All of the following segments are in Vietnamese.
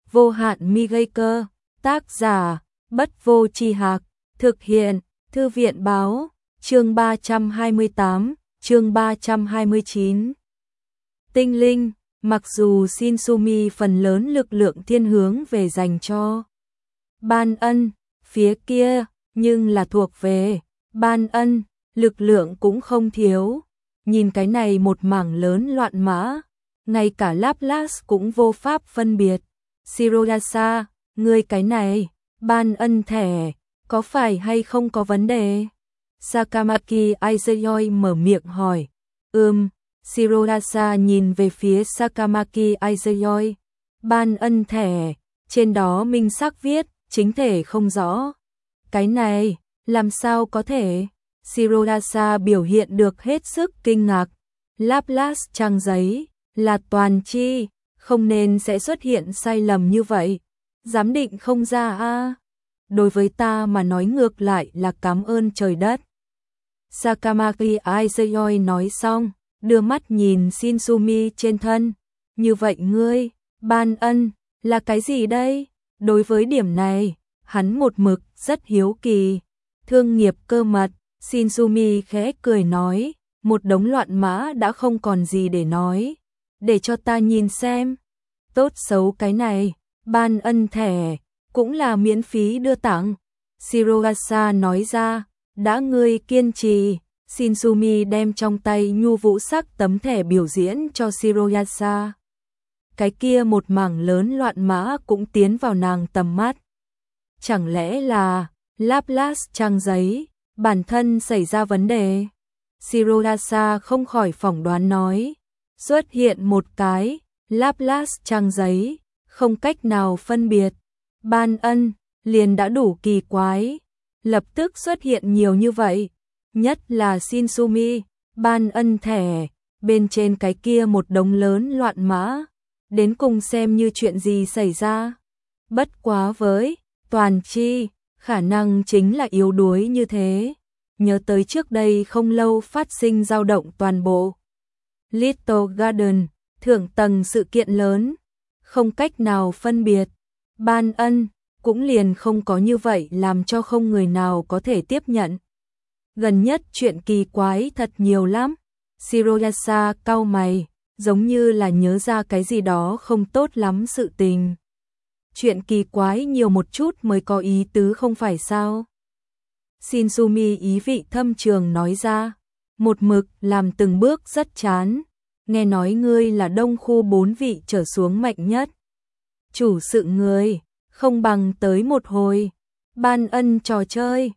vô hạn mi gây cơ, tác giả, Bất Vô Tri Hạc, thực hiện, Thư viện báo, chương 328, chương 329. Tinh linh, mặc dù Shinsumi phần lớn lực lượng thiên hướng về dành cho Ban Ân, phía kia, nhưng là thuộc về Ban Ân, lực lượng cũng không thiếu. Nhìn cái này một mảng lớn loạn mã, ngay cả Laplace cũng vô pháp phân biệt. Shirodasa, ngươi cái này, Ban Ân thẻ, có phải hay không có vấn đề? Sakamaki Aizuyoi mở miệng hỏi. Shirodasa nhìn về phía Sakamaki Aizuyoi. Ban Ân thẻ, trên đó minh xác viết, chính thể không rõ. Cái này, làm sao có thể? Shirodasa biểu hiện được hết sức kinh ngạc. Laplace trang giấy, là toàn chi, không nên sẽ xuất hiện sai lầm như vậy. Giám định không ra a. Đối với ta mà nói ngược lại là cảm ơn trời đất. Sakamaki Aizuyoi nói xong, đưa mắt nhìn Shinsumi trên thân. Như vậy ngươi, Ban Ân, là cái gì đây? Đối với điểm này, hắn một mực rất hiếu kỳ. Thương nghiệp cơ mật, Shinsumi khẽ cười nói, một đống loạn mã đã không còn gì để nói. Để cho ta nhìn xem. Tốt xấu cái này, Ban Ân thẻ, cũng là miễn phí đưa tặng. Shirodasa nói ra, đã ngươi kiên trì. Shinsumi đem trong tay nhu vũ sắc tấm thẻ biểu diễn cho Shirodasa. Cái kia một mảng lớn loạn mã cũng tiến vào nàng tầm mắt. Chẳng lẽ là Laplace trang giấy, bản thân xảy ra vấn đề? Shirodasa không khỏi phỏng đoán nói. Xuất hiện một cái, Laplace trang giấy, không cách nào phân biệt. Ban Ân, liền đã đủ kỳ quái. Lập tức xuất hiện nhiều như vậy. Nhất là Shinsumi, Ban Ân thẻ, bên trên cái kia một đống lớn loạn mã. Đến cùng xem như chuyện gì xảy ra. Bất quá với toàn chi, khả năng chính là yếu đuối như thế. Nhớ tới trước đây không lâu phát sinh dao động toàn bộ Little Garden, thượng tầng sự kiện lớn, không cách nào phân biệt. Ban Ân, cũng liền không có như vậy làm cho không người nào có thể tiếp nhận. Gần nhất chuyện kỳ quái thật nhiều lắm. Shirodasa cau mày, giống như là nhớ ra cái gì đó không tốt lắm sự tình. Chuyện kỳ quái nhiều một chút mới có ý tứ không phải sao? Shinsumi ý vị thâm trường nói ra, một mực làm từng bước rất chán. Nghe nói ngươi là đông khu 4 vị trở xuống mạnh nhất. Chủ sự người, không bằng tới một hồi. Ban Ân trò chơi,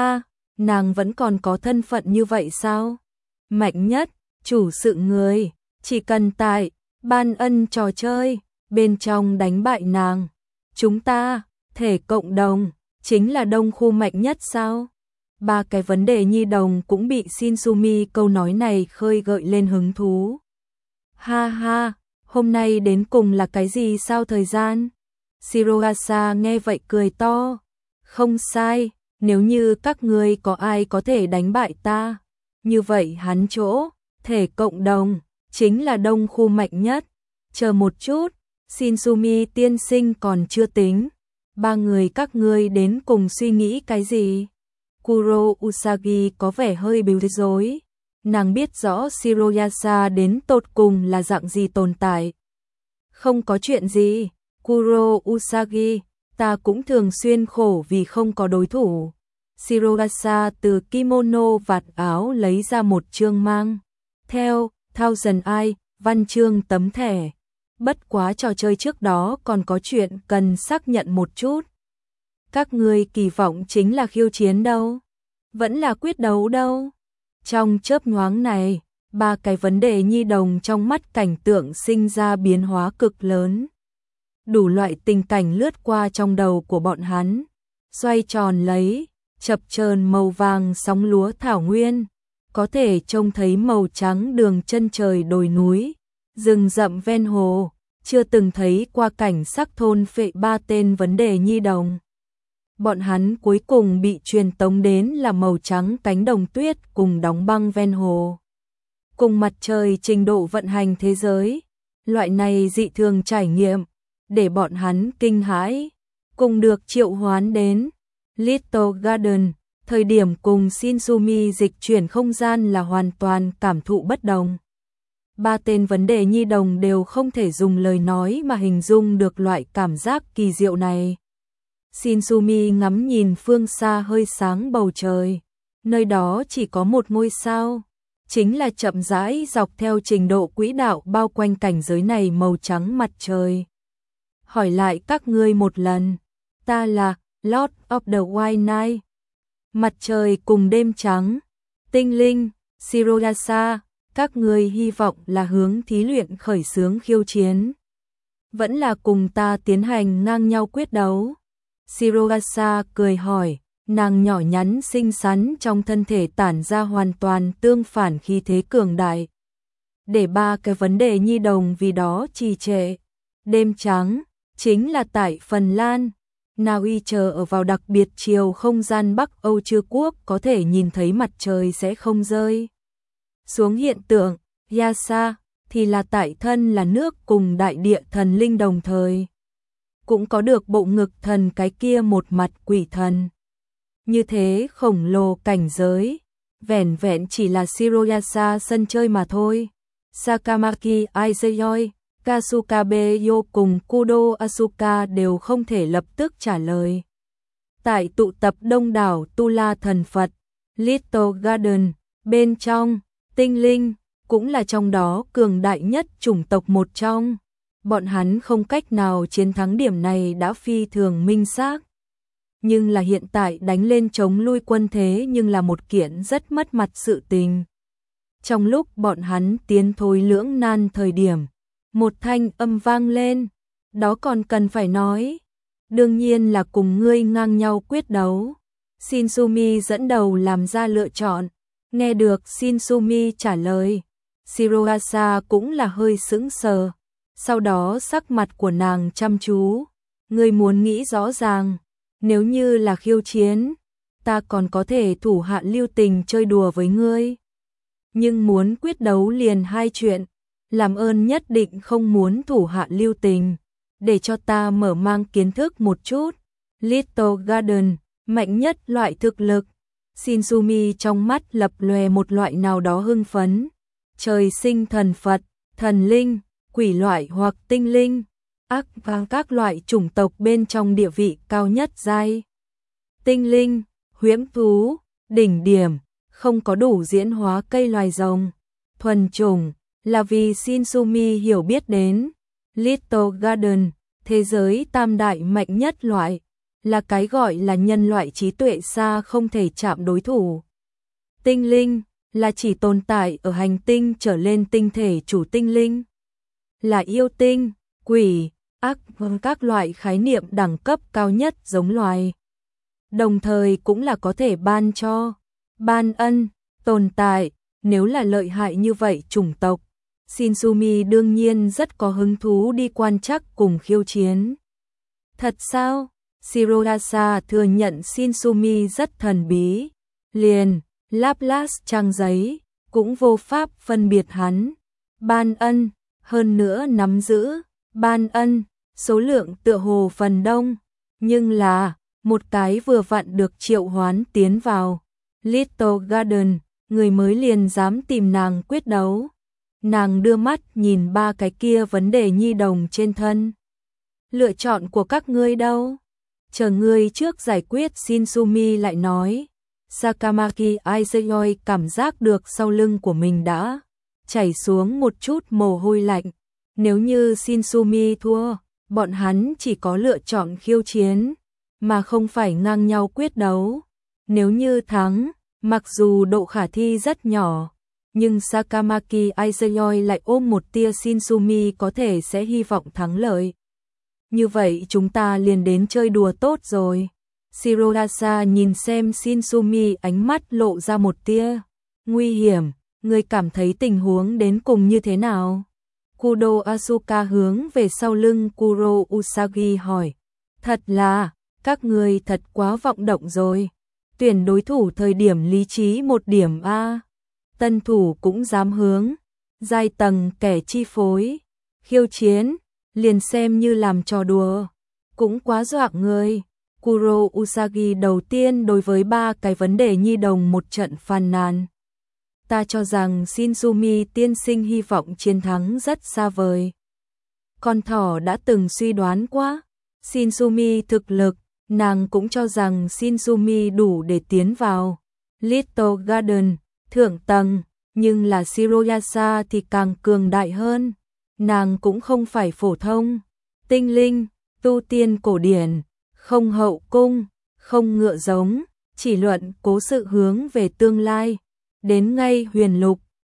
nàng vẫn còn có thân phận như vậy sao? Mạnh nhất, chủ sự người, chỉ cần tại Ban Ân trò chơi, bên trong đánh bại nàng. Chúng ta, thể cộng đồng, chính là đông khu mạnh nhất sao? Ba cái vấn đề nhi đồng cũng bị Shinsumi câu nói này khơi gợi lên hứng thú. Ha ha, hôm nay đến cùng là cái gì sao thời gian? Shirodasa nghe vậy cười to. Không sai, nếu như các ngươi có ai có thể đánh bại ta, như vậy hắn chỗ, thể cộng đồng, chính là đông khu mạnh nhất. Chờ một chút, Shinsumi tiên sinh còn chưa tính. Ba người các ngươi đến cùng suy nghĩ cái gì? Kuro Usagi có vẻ hơi bối rối. Nàng biết rõ Shirodasa đến tột cùng là dạng gì tồn tại. Không có chuyện gì, Kuro Usagi, ta cũng thường xuyên khổ vì không có đối thủ. Shirodasa từ kimono vạt áo lấy ra một chương mang theo Thousand Eye văn chương tấm thẻ. Bất quá trò chơi trước đó còn có chuyện cần xác nhận một chút. Các ngươi kỳ vọng chính là khiêu chiến đâu? Vẫn là quyết đấu đâu? Trong chớp nhoáng này, ba cái vấn đề nhi đồng trong mắt cảnh tượng sinh ra biến hóa cực lớn. Đủ loại tình cảnh lướt qua trong đầu của bọn hắn, xoay tròn lấy, chập chờn màu vàng sóng lúa thảo nguyên, có thể trông thấy màu trắng đường chân trời đồi núi, rừng rậm ven hồ, chưa từng thấy qua cảnh sắc thôn phệ ba tên vấn đề nhi đồng. Bọn hắn cuối cùng bị truyền tống đến là màu trắng cánh đồng tuyết cùng đóng băng ven hồ. Cùng mặt trời trình độ vận hành thế giới, loại này dị thường trải nghiệm, để bọn hắn kinh hãi, cùng được triệu hoán đến Little Garden. Thời điểm cùng Shinsumi dịch chuyển không gian là hoàn toàn cảm thụ bất đồng. Ba tên vấn đề nhi đồng đều không thể dùng lời nói mà hình dung được loại cảm giác kỳ diệu này. Shinsumi ngắm nhìn phương xa hơi sáng bầu trời, nơi đó chỉ có một ngôi sao, chính là chậm rãi dọc theo trình độ quỹ đạo bao quanh cảnh giới này màu trắng mặt trời. Hỏi lại các ngươi một lần, ta là Lord of the White Night. Mặt trời cùng đêm trắng, tinh linh, Shirogasa, các ngươi hy vọng là hướng thí luyện khởi xướng khiêu chiến, vẫn là cùng ta tiến hành ngang nhau quyết đấu? Shirogasa cười hỏi, nàng nhỏ nhắn xinh xắn trong thân thể tản ra hoàn toàn tương phản khí thế cường đại. Để ba cái vấn đề nhi đồng vì đó trì trệ. Đêm trắng, chính là tại Phần Lan. Na Uy chờ ở vào đặc biệt chiều không gian Bắc Âu Chư Quốc có thể nhìn thấy mặt trời sẽ không rơi xuống hiện tượng. Yasa thì là tại thân là nước cùng đại địa thần linh đồng thời. Cũng có được bộ ngực thần cái kia một mặt quỷ thần. Như thế khổng lồ cảnh giới, vẻn vẹn chỉ là Shiroyasa sân chơi mà thôi. Sakamaki Aizuyoi, Kasukabe Yo cùng Kudo Asuka đều không thể lập tức trả lời. Tại tụ tập đông đảo Tu La thần Phật, Little Garden, bên trong, tinh linh, cũng là trong đó cường đại nhất chủng tộc một trong. Bọn hắn không cách nào chiến thắng điểm này đã phi thường minh xác. Nhưng là hiện tại đánh lên chống lui quân thế nhưng là một kiện rất mất mặt sự tình. Trong lúc bọn hắn tiến thối lưỡng nan thời điểm, một thanh âm vang lên, đó còn cần phải nói. Đương nhiên là cùng ngươi ngang nhau quyết đấu. Shinsumi dẫn đầu làm ra lựa chọn. Nghe được Shinsumi trả lời, Shirogasa cũng là hơi sững sờ. Sau đó sắc mặt của nàng chăm chú. Ngươi muốn nghĩ rõ ràng, nếu như là khiêu chiến, ta còn có thể thủ hạ lưu tình chơi đùa với ngươi. Nhưng muốn quyết đấu liền hai chuyện, làm ơn nhất định không muốn thủ hạ lưu tình, để cho ta mở mang kiến thức một chút. Little Garden, mạnh nhất loại thực lực. Shinsumi trong mắt lập lòe một loại nào đó hưng phấn. Trời sinh thần Phật, thần linh, quỷ loại hoặc tinh linh, ác và các loại chủng tộc bên trong địa vị cao nhất giai. Tinh linh, huyễn thú, đỉnh điểm, không có đủ diễn hóa cây loài rồng. Thuần chủng, là vì Shinsumi hiểu biết đến. Little Garden, thế giới tam đại mạnh nhất loại, là cái gọi là nhân loại trí tuệ xa không thể chạm đối thủ. Tinh linh, là chỉ tồn tại ở hành tinh trở lên tinh thể chủ tinh linh. Là yêu tinh, quỷ, ác các loại khái niệm đẳng cấp cao nhất giống loài. Đồng thời cũng là có thể ban cho, ban ân, tồn tại, nếu là lợi hại như vậy chủng tộc. Shinsumi đương nhiên rất có hứng thú đi quan trắc cùng khiêu chiến. Thật sao? Shirogasa thừa nhận Shinsumi rất thần bí. Liền, Laplace trang giấy, cũng vô pháp phân biệt hắn. Ban ân, hơn nữa nắm giữ, ban ân, số lượng tựa hồ phần đông. Nhưng là, một cái vừa vặn được triệu hoán tiến vào. Little Garden, người mới liền dám tìm nàng quyết đấu. Nàng đưa mắt nhìn ba cái kia vấn đề nhi đồng trên thân. Lựa chọn của các ngươi đâu? Chờ ngươi trước giải quyết. Shinsumi lại nói. Sakamaki Aizuyoi cảm giác được sau lưng của mình đã chảy xuống một chút mồ hôi lạnh. Nếu như Shinsumi thua, bọn hắn chỉ có lựa chọn khiêu chiến, mà không phải ngang nhau quyết đấu. Nếu như thắng, mặc dù độ khả thi rất nhỏ, nhưng Sakamaki Aizuyoi lại ôm một tia Shinsumi có thể sẽ hy vọng thắng lợi. Như vậy chúng ta liền đến chơi đùa tốt rồi. Shirogasa nhìn xem Shinsumi, ánh mắt lộ ra một tia nguy hiểm. Ngươi cảm thấy tình huống đến cùng như thế nào? Kudo Asuka hướng về sau lưng Kuro Usagi hỏi. Thật là, các ngươi thật quá vọng động rồi. Tuyển đối thủ thời điểm lý trí một điểm a. Tân thủ cũng dám hướng giai tầng kẻ chi phối. Khiêu chiến, liền xem như làm trò đùa, cũng quá dọa người. Kuro Usagi đầu tiên đối với ba cái vấn đề nhi đồng một trận phàn nàn. Ta cho rằng Shinzumi tiên sinh hy vọng chiến thắng rất xa vời. Con thỏ đã từng suy đoán quá, Shinzumi thực lực, nàng cũng cho rằng Shinzumi đủ để tiến vào Little Garden, thượng tầng, nhưng là Shiroyasa thì càng cường đại hơn. Nàng cũng không phải phổ thông, tinh linh, tu tiên cổ điển, không hậu cung, không ngựa giống, chỉ luận cố sự hướng về tương lai. Đến ngay huyền lục,